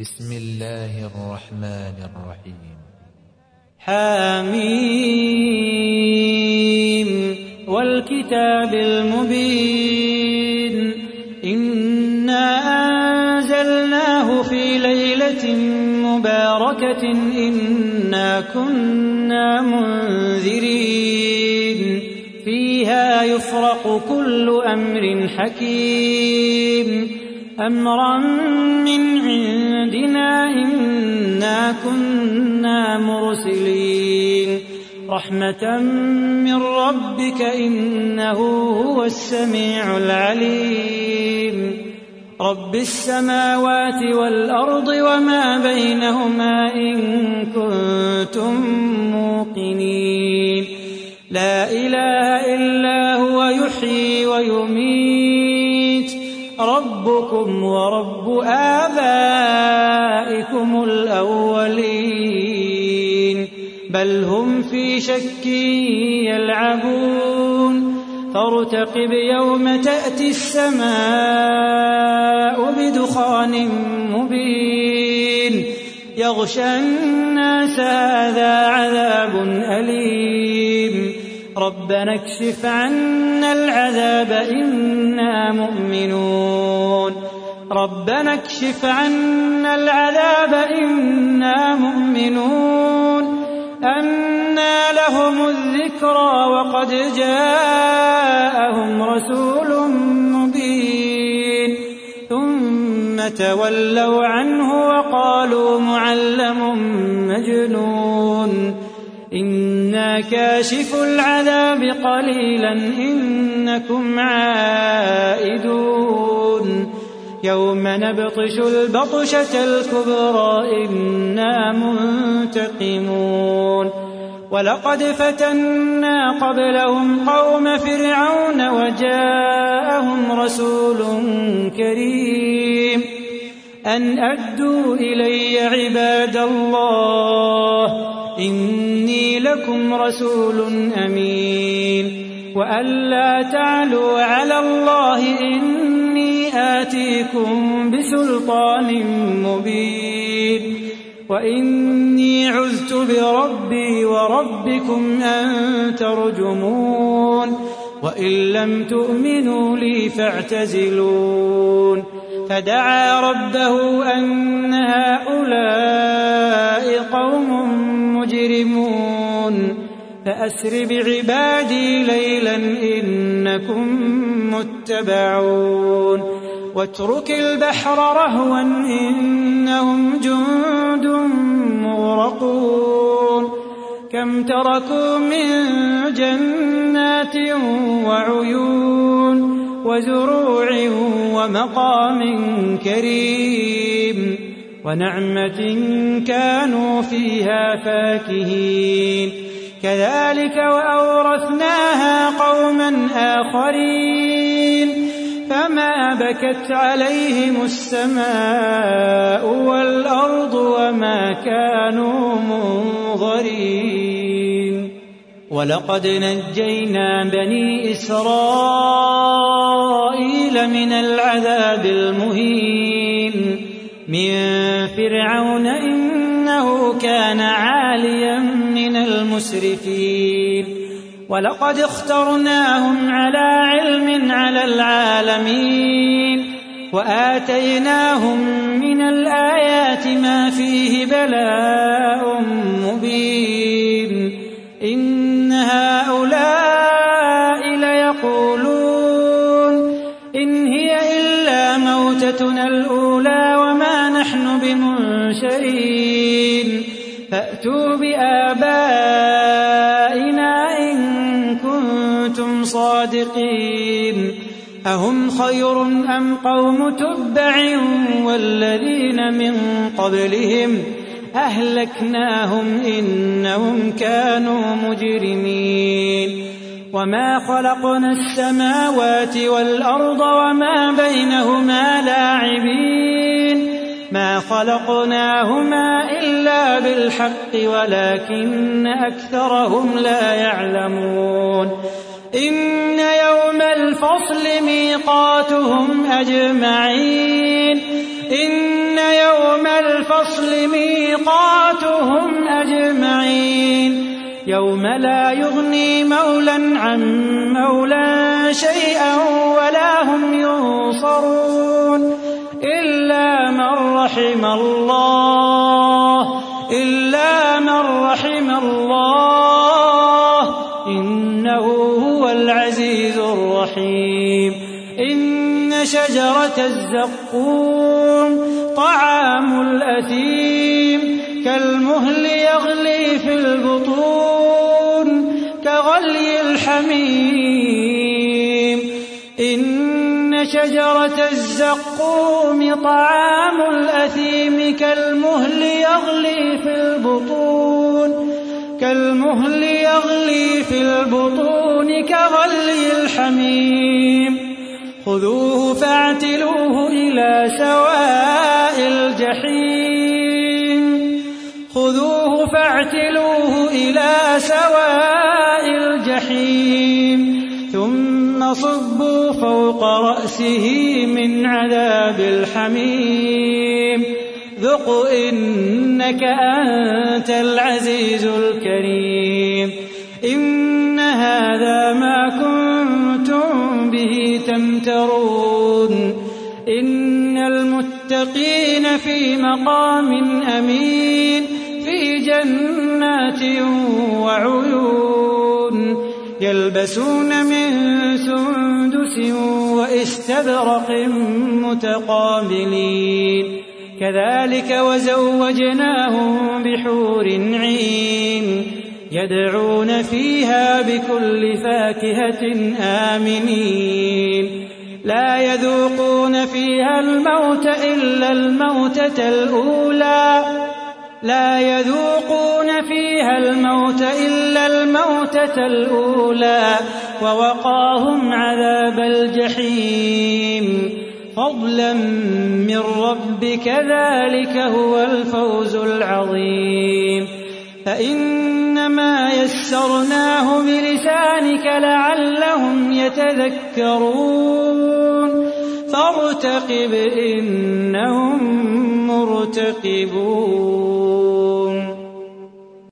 بسم الله الرحمن الرحيم. حميم والكتاب المبين إنا أنزلناه في ليلة مباركة إنا كنا منذرين فيها يفرق كل أمر حكيم أمرا من عندنا إنا كنا مرسلين رحمة من ربك إنه هو السميع العليم رب السماوات والأرض وما بينهما إن كنتم موقنين لا إله إلا هو يحيي ويميت ربكم ورب آبائكم الأولين بل هم في شك يلعبون فارتقب يوم تأتي السماء بدخان مبين يغشى الناس هذا عذاب أليم ربنا اكشف عنا العذاب إنا مؤمنون ربنا اكشف عنا العذاب إنا مؤمنون أنى لهم الذكرى وقد جاءهم رسول مبين ثم تولوا عنه وقالوا معلم مجنون إنا كاشف العذاب قليلا إنكم عائدون يوم نبطش البطشة الكبرى إنا منتقمون ولقد فتنا قبلهم قوم فرعون وجاءهم رسول كريم أن أدوا إلي عباد الله إني لكم رسول أمين وأن لا تعلوا على الله إني آتيكم بسلطان مبين وإني عذت بربي وربكم أن ترجمون وإن لم تؤمنوا لي فاعتزلون فدعا ربه أن هؤلاء قوم مجرمون فأسر بعبادي ليلا إنكم متبعون واترك البحر رهوا إنهم جند مغرقون كم تركوا من جنات وعيون وزروع ومقام كريم ونعمة كانوا فيها فاكهين كذلك وأورثناها قوما آخرين فما بكت عليهم السماء والأرض وما كانوا منظرين ولقد نجينا بني إسرائيل من العذاب المهين من فرعون إنه كان عاليا من المسرفين ولقد اخترناهم على علم على العالمين وآتيناهم من الآيات ما فيه بلاء مبين إن هؤلاء ليقولون إن هي إلا موتتنا الأولى وما نحن بمنشرين فأتوا بآبائنا إن كنتم صادقين أهم خير أم قوم تبع والذين من قبلهم أهلكناهم إنهم كانوا مجرمين وما خلقنا السماوات والأرض وما بينهما لاعبين ما خلقناهما إلا بالحق ولكن أكثرهم لا يعلمون إن يوم الفصل ميقاتهم أجمعين إن يوم الفصل ميقاتهم أجمعين يوم لا يغني مولى عن مولى شيئا ولا هم ينصرون إلا من رحم الله إنه هو العزيز الرحيم إن شجرة الزقوم طعام الأثيم كالمهل يغلي في البطون كغلي الحميم إن شجرة الزقوم طعام الأثيم كالمهل يغلي في البطون كغلي الحميم خذوه فاعتلوه إلى سواء الجحيم ثم صبوا فوق رأسه من عذاب الحميم ذق إنك أنت العزيز الكريم إن هذا ما كنتم به تمترون إن المتقين في مقام أمين في جنات وعيون يلبسون من سندس واستبرق متقابلين كذلك وزوجناهم بحور عين يدعون فيها بكل فاكهة آمنين لا يذوقون فيها الموت إلا الموتة الأولى ووقاهم عذاب الجحيم فضلا من ربك ذلك هو الفوز العظيم فإنما يسرناه بلسانك لعلهم يتذكرون فارتقب إنهم مرتقبون